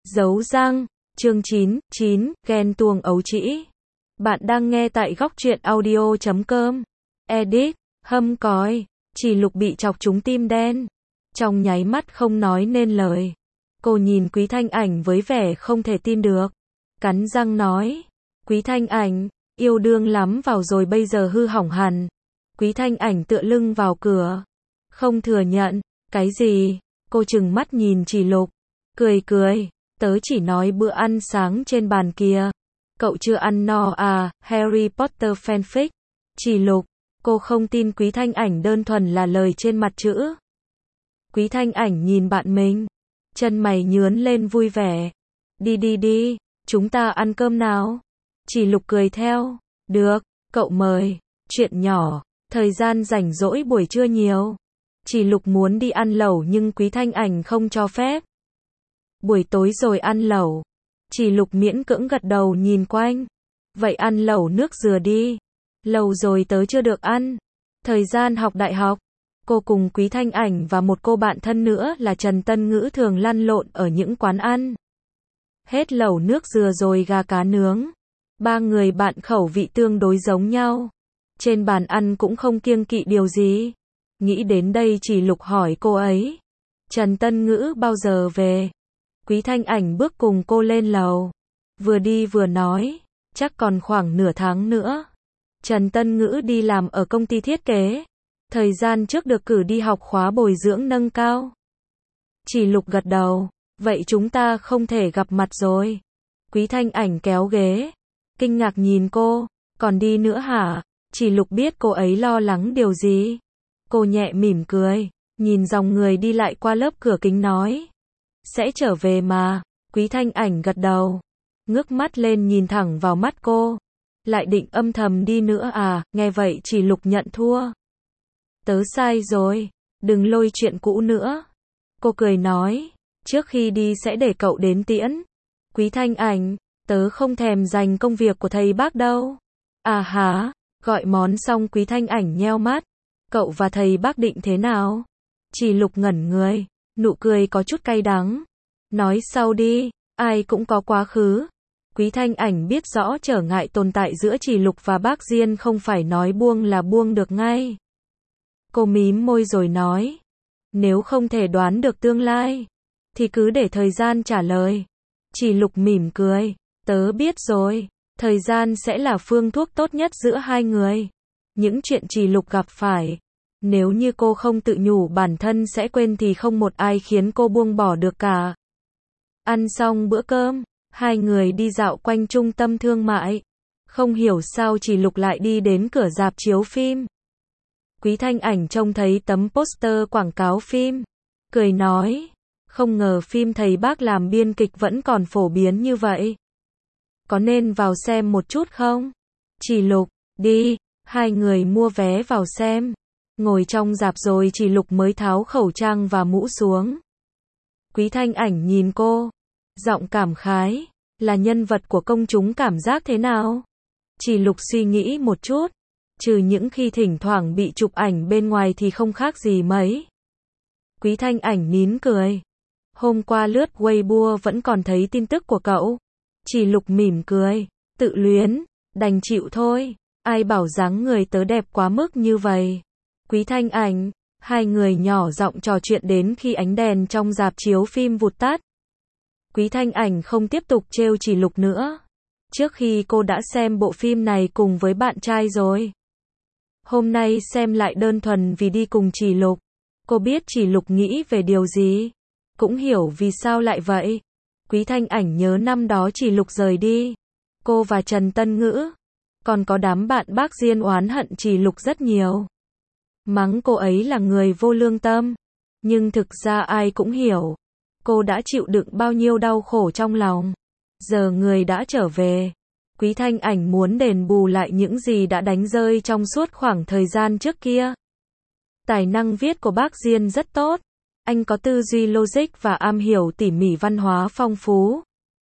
Dấu răng, chương 9, ghen tuông ấu trĩ. Bạn đang nghe tại góc truyện audio.com. Edit, hâm cói, Chỉ Lục bị chọc trúng tim đen. Trong nháy mắt không nói nên lời. Cô nhìn Quý Thanh Ảnh với vẻ không thể tin được. Cắn răng nói, Quý Thanh Ảnh, yêu đương lắm vào rồi bây giờ hư hỏng hẳn. Quý Thanh Ảnh tựa lưng vào cửa. Không thừa nhận, cái gì? Cô trừng mắt nhìn Chỉ Lục. Cười, tớ chỉ nói bữa ăn sáng trên bàn kia. Cậu chưa ăn no à, Harry Potter fanfic. Chỉ Lục, cô không tin Quý Thanh Ảnh đơn thuần là lời trên mặt chữ. Quý Thanh Ảnh nhìn bạn mình. Chân mày nhướn lên vui vẻ. Đi, chúng ta ăn cơm nào. Chỉ Lục cười theo. Được, cậu mời. Chuyện nhỏ, thời gian rảnh rỗi buổi trưa nhiều. Chỉ Lục muốn đi ăn lẩu nhưng Quý Thanh Ảnh không cho phép. Buổi tối rồi ăn lẩu. Chỉ Lục miễn cưỡng gật đầu nhìn quanh. Vậy ăn lẩu nước dừa đi. Lâu rồi tớ chưa được ăn. Thời gian học đại học, cô cùng Quý Thanh Ảnh và một cô bạn thân nữa là Trần Tân Ngữ thường lăn lộn ở những quán ăn. Hết lẩu nước dừa rồi gà cá nướng. Ba người bạn khẩu vị tương đối giống nhau. Trên bàn ăn cũng không kiêng kỵ điều gì. Nghĩ đến đây Chỉ Lục hỏi cô ấy. Trần Tân Ngữ bao giờ về? Quý Thanh Ảnh bước cùng cô lên lầu. Vừa đi vừa nói. Chắc còn khoảng nửa tháng nữa. Trần Tân Ngữ đi làm ở công ty thiết kế. Thời gian trước được cử đi học khóa bồi dưỡng nâng cao. Chỉ Lục gật đầu. Vậy chúng ta không thể gặp mặt rồi. Quý Thanh Ảnh kéo ghế. Kinh ngạc nhìn cô. Còn đi nữa hả? Chỉ Lục biết cô ấy lo lắng điều gì. Cô nhẹ mỉm cười. Nhìn dòng người đi lại qua lớp cửa kính nói. Sẽ trở về mà. Quý Thanh Ảnh gật đầu. Ngước mắt lên nhìn thẳng vào mắt cô. Lại định âm thầm đi nữa à? Nghe vậy Chỉ Lục nhận thua. Tớ sai rồi. Đừng lôi chuyện cũ nữa. Cô cười nói. Trước khi đi sẽ để cậu đến tiễn. Quý Thanh Ảnh, tớ không thèm dành công việc của thầy bác đâu. À hả? Gọi món xong Quý Thanh Ảnh nheo mắt. Cậu và thầy bác định thế nào? Chỉ Lục ngẩn người. Nụ cười có chút cay đắng. Nói sau đi, ai cũng có quá khứ. Quý Thanh Ảnh biết rõ trở ngại tồn tại giữa Chỉ Lục và bác Diên không phải nói buông là buông được ngay. Cô mím môi rồi nói. Nếu không thể đoán được tương lai, thì cứ để thời gian trả lời. Chỉ Lục mỉm cười. Tớ biết rồi, thời gian sẽ là phương thuốc tốt nhất giữa hai người. Những chuyện Chỉ Lục gặp phải, nếu như cô không tự nhủ bản thân sẽ quên thì không một ai khiến cô buông bỏ được cả. Ăn xong bữa cơm, hai người đi dạo quanh trung tâm thương mại. Không hiểu sao Chỉ Lục lại đi đến cửa rạp chiếu phim. Quý Thanh Ảnh trông thấy tấm poster quảng cáo phim. Cười nói, không ngờ phim thầy bác làm biên kịch vẫn còn phổ biến như vậy. Có nên vào xem một chút không? Chỉ Lục, đi. Hai người mua vé vào xem. Ngồi trong rạp rồi Chỉ Lục mới tháo khẩu trang và mũ xuống. Quý Thanh Ảnh nhìn cô. Giọng cảm khái. Là nhân vật của công chúng cảm giác thế nào? Chỉ Lục suy nghĩ một chút. Trừ những khi thỉnh thoảng bị chụp ảnh bên ngoài thì không khác gì mấy. Quý Thanh Ảnh nín cười. Hôm qua lướt Weibo vẫn còn thấy tin tức của cậu. Chỉ Lục mỉm cười. Tự luyến. Đành chịu thôi. Ai bảo dáng người tớ đẹp quá mức như vậy. Quý Thanh Ảnh. Hai người nhỏ giọng trò chuyện đến khi ánh đèn trong rạp chiếu phim vụt tắt. Quý Thanh Ảnh không tiếp tục trêu Chỉ Lục nữa. Trước khi cô đã xem bộ phim này cùng với bạn trai rồi. Hôm nay xem lại đơn thuần vì đi cùng Chỉ Lục. Cô biết Chỉ Lục nghĩ về điều gì. Cũng hiểu vì sao lại vậy. Quý Thanh Ảnh nhớ năm đó Chỉ Lục rời đi. Cô và Trần Tân Ngữ. Còn có đám bạn bác Diên oán hận Chỉ Lục rất nhiều. Mắng cô ấy là người vô lương tâm. Nhưng thực ra ai cũng hiểu. Cô đã chịu đựng bao nhiêu đau khổ trong lòng. Giờ người đã trở về. Quý Thanh Ảnh muốn đền bù lại những gì đã đánh rơi trong suốt khoảng thời gian trước kia. Tài năng viết của bác Diên rất tốt. Anh có tư duy logic và am hiểu tỉ mỉ văn hóa phong phú.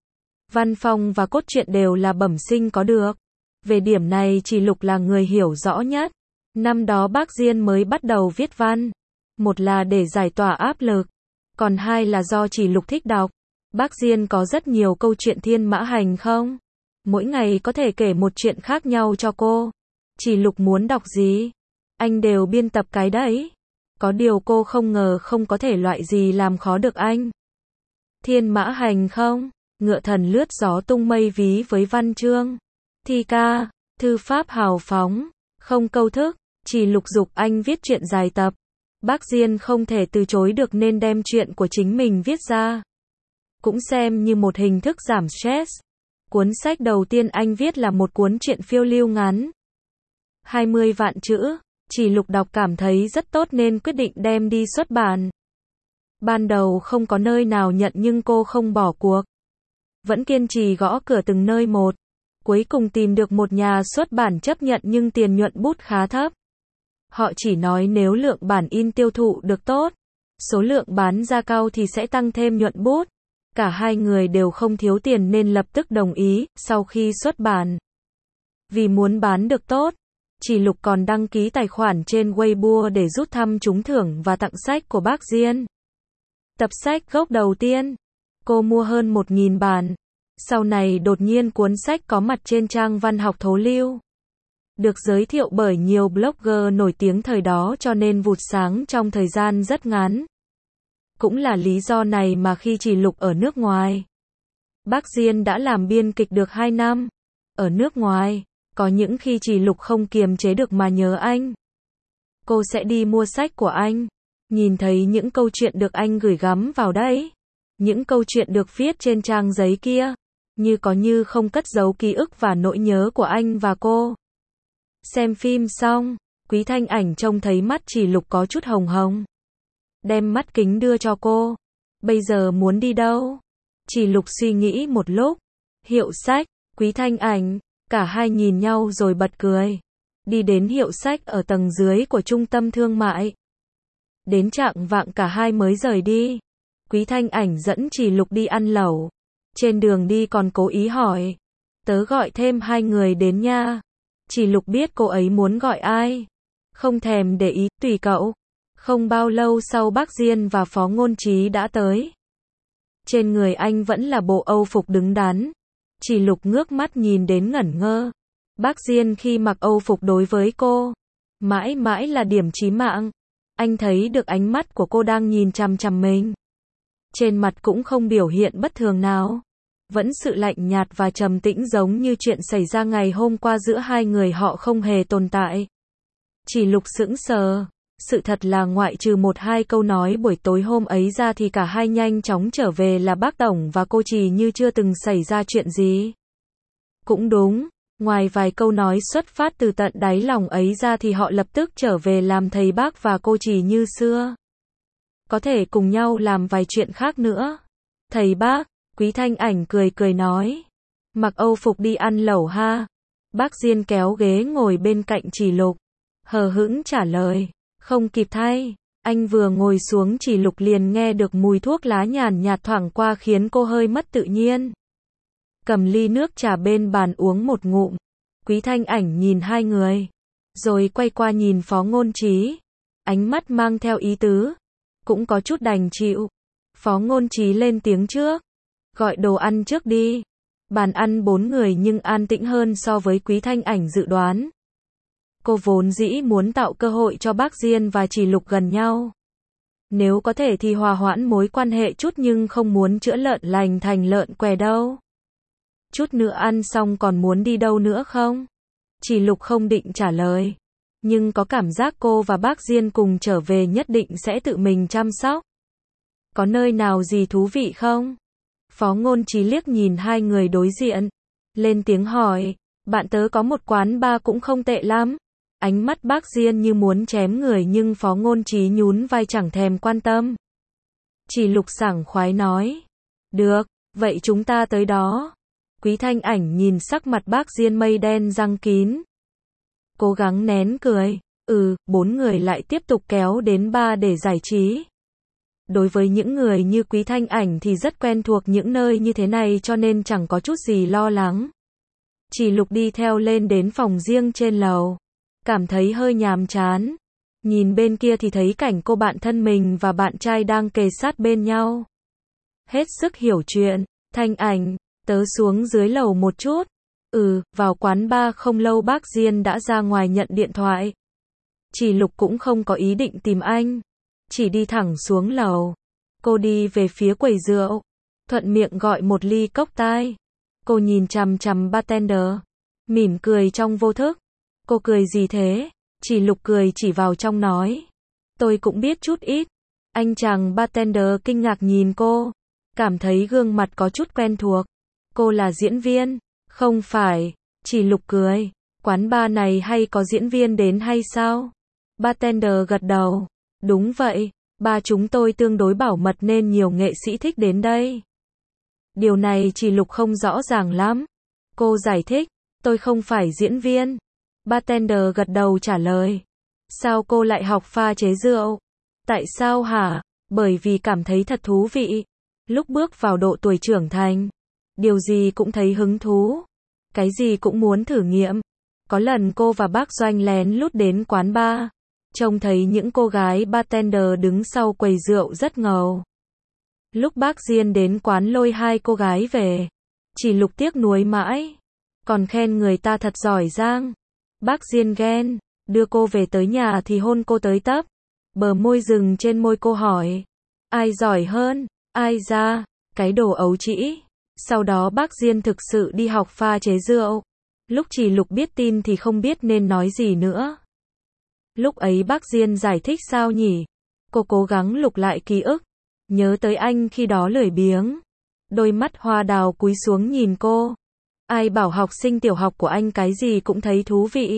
Văn phong và cốt truyện đều là bẩm sinh có được. Về điểm này Chỉ Lục là người hiểu rõ nhất. Năm đó bác Diên mới bắt đầu viết văn. Một là để giải tỏa áp lực. Còn hai là do Chỉ Lục thích đọc. Bác Diên có rất nhiều câu chuyện thiên mã hành không? Mỗi ngày có thể kể một chuyện khác nhau cho cô. Chỉ Lục muốn đọc gì, anh đều biên tập cái đấy. Có điều cô không ngờ không có thể loại gì làm khó được anh. Thiên mã hành không? Ngựa thần lướt gió tung mây ví với văn chương. Thi ca, thư pháp hào phóng, không câu thức. Chỉ Lục giục anh viết truyện dài tập. Bác Diên không thể từ chối được nên đem chuyện của chính mình viết ra. Cũng xem như một hình thức giảm stress. Cuốn sách đầu tiên anh viết là một cuốn truyện phiêu lưu ngắn. 20 vạn chữ. Chỉ Lục đọc cảm thấy rất tốt nên quyết định đem đi xuất bản. Ban đầu không có nơi nào nhận nhưng cô không bỏ cuộc. Vẫn kiên trì gõ cửa từng nơi một. Cuối cùng tìm được một nhà xuất bản chấp nhận nhưng tiền nhuận bút khá thấp. Họ chỉ nói nếu lượng bản in tiêu thụ được tốt, số lượng bán ra cao thì sẽ tăng thêm nhuận bút. Cả hai người đều không thiếu tiền nên lập tức đồng ý, sau khi xuất bản. Vì muốn bán được tốt, Chỉ Lục còn đăng ký tài khoản trên Weibo để rút thăm trúng thưởng và tặng sách của bác Diên. Tập sách gốc đầu tiên, cô mua hơn 1.000 bản. Sau này đột nhiên cuốn sách có mặt trên trang văn học Thố Lưu. Được giới thiệu bởi nhiều blogger nổi tiếng thời đó cho nên vụt sáng trong thời gian rất ngắn. Cũng là lý do này mà khi Chỉ Lục ở nước ngoài, bác Diên đã làm biên kịch được 2 năm. Ở nước ngoài, có những khi Chỉ Lục không kiềm chế được mà nhớ anh. Cô sẽ đi mua sách của anh, nhìn thấy những câu chuyện được anh gửi gắm vào đấy. Những câu chuyện được viết trên trang giấy kia, như có như không cất giấu ký ức và nỗi nhớ của anh và cô. Xem phim xong, Quý Thanh Ảnh trông thấy mắt Chỉ Lục có chút hồng hồng. Đem mắt kính đưa cho cô. Bây giờ muốn đi đâu? Chỉ Lục suy nghĩ một lúc. Hiệu sách, Quý Thanh Ảnh. Cả hai nhìn nhau rồi bật cười. Đi đến hiệu sách ở tầng dưới của trung tâm thương mại. Đến chạng vạng cả hai mới rời đi. Quý Thanh Ảnh dẫn Chỉ Lục đi ăn lẩu. Trên đường đi còn cố ý hỏi. Tớ gọi thêm 2 người đến nha. Chỉ Lục biết cô ấy muốn gọi ai. Không thèm để ý, tùy cậu. Không bao lâu sau bác Diên và Phó Ngôn Trí đã tới. Trên người anh vẫn là bộ Âu phục đứng đắn. Chỉ Lục ngước mắt nhìn đến ngẩn ngơ. Bác Diên khi mặc Âu phục đối với cô, mãi mãi là điểm chí mạng. Anh thấy được ánh mắt của cô đang nhìn chằm chằm mình. Trên mặt cũng không biểu hiện bất thường nào. Vẫn sự lạnh nhạt và trầm tĩnh giống như chuyện xảy ra ngày hôm qua giữa hai người họ không hề tồn tại. Chỉ Lục sững sờ. Sự thật là ngoại trừ 1-2 câu nói buổi tối hôm ấy ra thì cả hai nhanh chóng trở về là bác Tổng và cô Trì như chưa từng xảy ra chuyện gì. Cũng đúng, ngoài vài câu nói xuất phát từ tận đáy lòng ấy ra thì họ lập tức trở về làm thầy bác và cô Trì như xưa. Có thể cùng nhau làm vài chuyện khác nữa. Thầy bác, Quý Thanh Ảnh cười cười nói. Mặc Âu phục đi ăn lẩu ha. Bác Diên kéo ghế ngồi bên cạnh Chỉ Lục. Hờ hững trả lời. Không kịp thay, anh vừa ngồi xuống Chỉ Lục liền nghe được mùi thuốc lá nhàn nhạt thoảng qua khiến cô hơi mất tự nhiên. Cầm ly nước trà bên bàn uống một ngụm. Quý Thanh Ảnh nhìn hai người, rồi quay qua nhìn Phó Ngôn Trí. Ánh mắt mang theo ý tứ, cũng có chút đành chịu. Phó Ngôn Trí lên tiếng trước. Gọi đồ ăn trước đi. Bàn ăn 4 người nhưng an tĩnh hơn so với Quý Thanh Ảnh dự đoán. Cô vốn dĩ muốn tạo cơ hội cho bác Diên và Chỉ Lục gần nhau. Nếu có thể thì hòa hoãn mối quan hệ chút nhưng không muốn chữa lợn lành thành lợn què đâu. Chút nữa ăn xong còn muốn đi đâu nữa không? Chỉ Lục không định trả lời. Nhưng có cảm giác cô và bác Diên cùng trở về nhất định sẽ tự mình chăm sóc. Có nơi nào gì thú vị không? Phó Ngôn Trí liếc nhìn hai người đối diện. Lên tiếng hỏi. Bạn tớ có một quán bar cũng không tệ lắm. Ánh mắt bác Diên như muốn chém người nhưng Phó Ngôn Trí nhún vai chẳng thèm quan tâm. Chỉ Lục sảng khoái nói. Được, vậy chúng ta tới đó. Quý Thanh Ảnh nhìn sắc mặt bác Diên mây đen răng kín. Cố gắng nén cười. 4 người lại tiếp tục kéo đến bar để giải trí. Đối với những người như Quý Thanh Ảnh thì rất quen thuộc những nơi như thế này cho nên chẳng có chút gì lo lắng. Chỉ Lục đi theo lên đến phòng riêng trên lầu. Cảm thấy hơi nhàm chán. Nhìn bên kia thì thấy cảnh cô bạn thân mình và bạn trai đang kề sát bên nhau. Hết sức hiểu chuyện. Thanh Ảnh, tớ xuống dưới lầu một chút. Vào quán bar không lâu bác Diên đã ra ngoài nhận điện thoại. Chỉ Lục cũng không có ý định tìm anh. Chỉ đi thẳng xuống lầu. Cô đi về phía quầy rượu. Thuận miệng gọi một ly cocktail. Cô nhìn chằm chằm bartender. Mỉm cười trong vô thức. Cô cười gì thế? Chỉ Lục cười chỉ vào trong nói. Tôi cũng biết chút ít. Anh chàng bartender kinh ngạc nhìn cô. Cảm thấy gương mặt có chút quen thuộc. Cô là diễn viên? Không phải. Chỉ Lục cười. Quán bar này hay có diễn viên đến hay sao? Bartender gật đầu. Đúng vậy. Ba chúng tôi tương đối bảo mật nên nhiều nghệ sĩ thích đến đây. Điều này Chỉ Lục không rõ ràng lắm. Cô giải thích. Tôi không phải diễn viên. Bartender gật đầu trả lời. Sao cô lại học pha chế rượu? Tại sao hả? Bởi vì cảm thấy thật thú vị. Lúc bước vào độ tuổi trưởng thành, điều gì cũng thấy hứng thú. Cái gì cũng muốn thử nghiệm. Có lần cô và bác Doanh lén lút đến quán bar. Trông thấy những cô gái bartender đứng sau quầy rượu rất ngầu. Lúc bác Diên đến quán lôi hai cô gái về. Chỉ Lục tiếc nuối mãi. Còn khen người ta thật giỏi giang. Bác Diên ghen. Đưa cô về tới nhà thì hôn cô tới tấp. Bờ môi dừng trên môi cô hỏi. Ai giỏi hơn? Ai ra? Cái đồ ấu trĩ. Sau đó bác Diên thực sự đi học pha chế rượu. Lúc Chỉ Lục biết tin thì không biết nên nói gì nữa. Lúc ấy bác Diên giải thích sao nhỉ? Cô cố gắng lục lại ký ức. Nhớ tới anh khi đó lười biếng. Đôi mắt hoa đào cúi xuống nhìn cô. Ai bảo học sinh tiểu học của anh cái gì cũng thấy thú vị.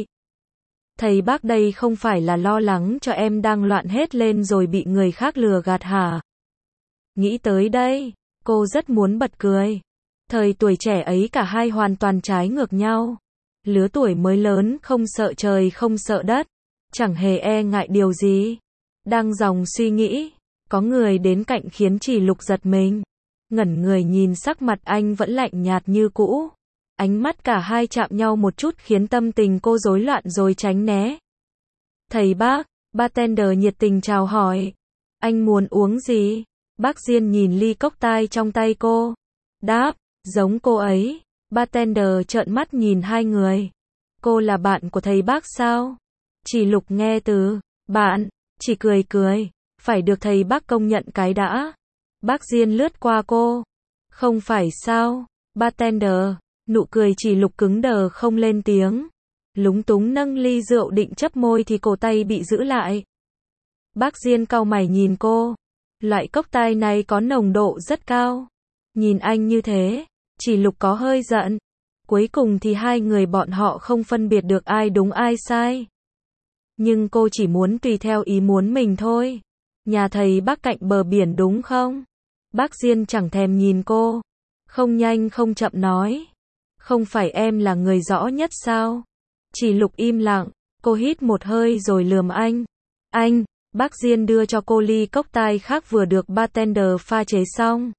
Thầy bác đây không phải là lo lắng cho em đang loạn hết lên rồi bị người khác lừa gạt hả? Nghĩ tới đây, cô rất muốn bật cười. Thời tuổi trẻ ấy cả hai hoàn toàn trái ngược nhau. Lứa tuổi mới lớn không sợ trời không sợ đất. Chẳng hề e ngại điều gì. Đang dòng suy nghĩ. Có người đến cạnh khiến Chỉ Lục giật mình. Ngẩn người nhìn sắc mặt anh vẫn lạnh nhạt như cũ. Ánh mắt cả hai chạm nhau một chút khiến tâm tình cô rối loạn rồi tránh né. Thầy bác, bartender nhiệt tình chào hỏi. Anh muốn uống gì? Bác Diên nhìn ly cocktail trong tay cô. Đáp, giống cô ấy. Bartender trợn mắt nhìn hai người. Cô là bạn của thầy bác sao? Chỉ Lục nghe từ bạn, chỉ cười cười. Phải được thầy bác công nhận cái đã. Bác Diên lướt qua cô. Không phải sao? Bartender, nụ cười Chỉ Lục cứng đờ không lên tiếng. Lúng túng nâng ly rượu định chấp môi thì cổ tay bị giữ lại. Bác Diên cau mày nhìn cô. Loại cocktail này có nồng độ rất cao. Nhìn anh như thế, Chỉ Lục có hơi giận. Cuối cùng thì hai người bọn họ không phân biệt được ai đúng ai sai. Nhưng cô chỉ muốn tùy theo ý muốn mình thôi. Nhà thầy bác cạnh bờ biển đúng không? Bác Diên chẳng thèm nhìn cô. Không nhanh không chậm nói. Không phải em là người rõ nhất sao? Chỉ Lục im lặng. Cô hít một hơi rồi lườm anh. Anh, bác Diên đưa cho cô ly cocktail khác vừa được bartender pha chế xong.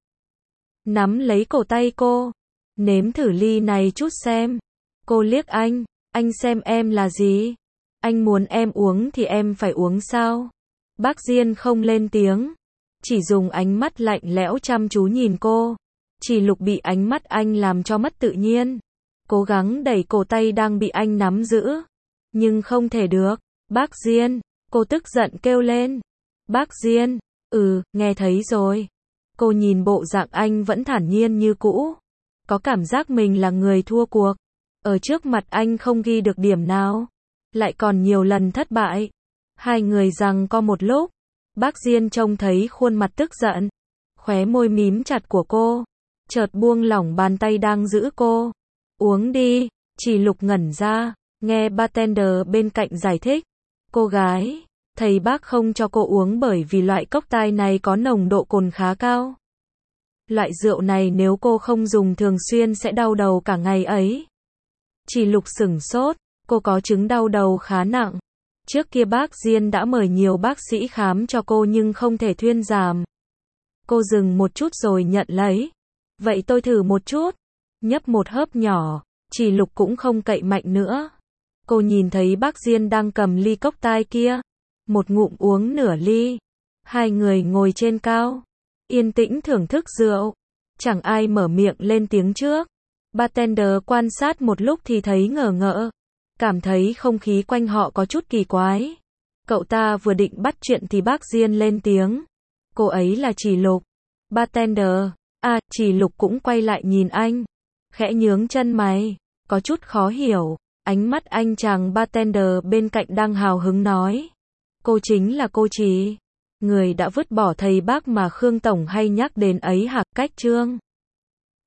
Nắm lấy cổ tay cô. Nếm thử ly này chút xem. Cô liếc anh xem em là gì? Anh muốn em uống thì em phải uống sao? Bác Diên không lên tiếng. Chỉ dùng ánh mắt lạnh lẽo chăm chú nhìn cô. Chỉ Lục bị ánh mắt anh làm cho mất tự nhiên. Cố gắng đẩy cổ tay đang bị anh nắm giữ. Nhưng không thể được. Bác Diên, cô tức giận kêu lên. Bác Diên, nghe thấy rồi. Cô nhìn bộ dạng anh vẫn thản nhiên như cũ. Có cảm giác mình là người thua cuộc. Ở trước mặt anh không ghi được điểm nào. Lại còn nhiều lần thất bại. Hai người giằng co một lúc. Bác Diên trông thấy khuôn mặt tức giận. Khóe môi mím chặt của cô. Chợt buông lỏng bàn tay đang giữ cô. Uống đi. Chỉ Lục ngẩn ra. Nghe bartender bên cạnh giải thích. Cô gái, thầy bác không cho cô uống bởi vì loại cocktail này có nồng độ cồn khá cao. Loại rượu này nếu cô không dùng thường xuyên sẽ đau đầu cả ngày ấy. Chỉ Lục sửng sốt. Cô có chứng đau đầu khá nặng. Trước kia bác Diên đã mời nhiều bác sĩ khám cho cô nhưng không thể thuyên giảm. Cô dừng một chút rồi nhận lấy. Vậy tôi thử một chút. Nhấp một hớp nhỏ. Chỉ Lục cũng không cậy mạnh nữa. Cô nhìn thấy bác Diên đang cầm ly cocktail kia. Một ngụm uống nửa ly. Hai người ngồi trên cao. Yên tĩnh thưởng thức rượu. Chẳng ai mở miệng lên tiếng trước. Bartender quan sát một lúc thì thấy ngờ ngợ. Cảm thấy không khí quanh họ có chút kỳ quái. Cậu ta vừa định bắt chuyện thì bác Diên lên tiếng. Cô ấy là Chỉ Lục. Bartender. À, Chỉ Lục cũng quay lại nhìn anh. Khẽ nhướng chân mày. Có chút khó hiểu. Ánh mắt anh chàng bartender bên cạnh đang hào hứng nói. Cô chính là cô Chỉ. Người đã vứt bỏ thầy bác mà Khương Tổng hay nhắc đến ấy hả? Cách Trương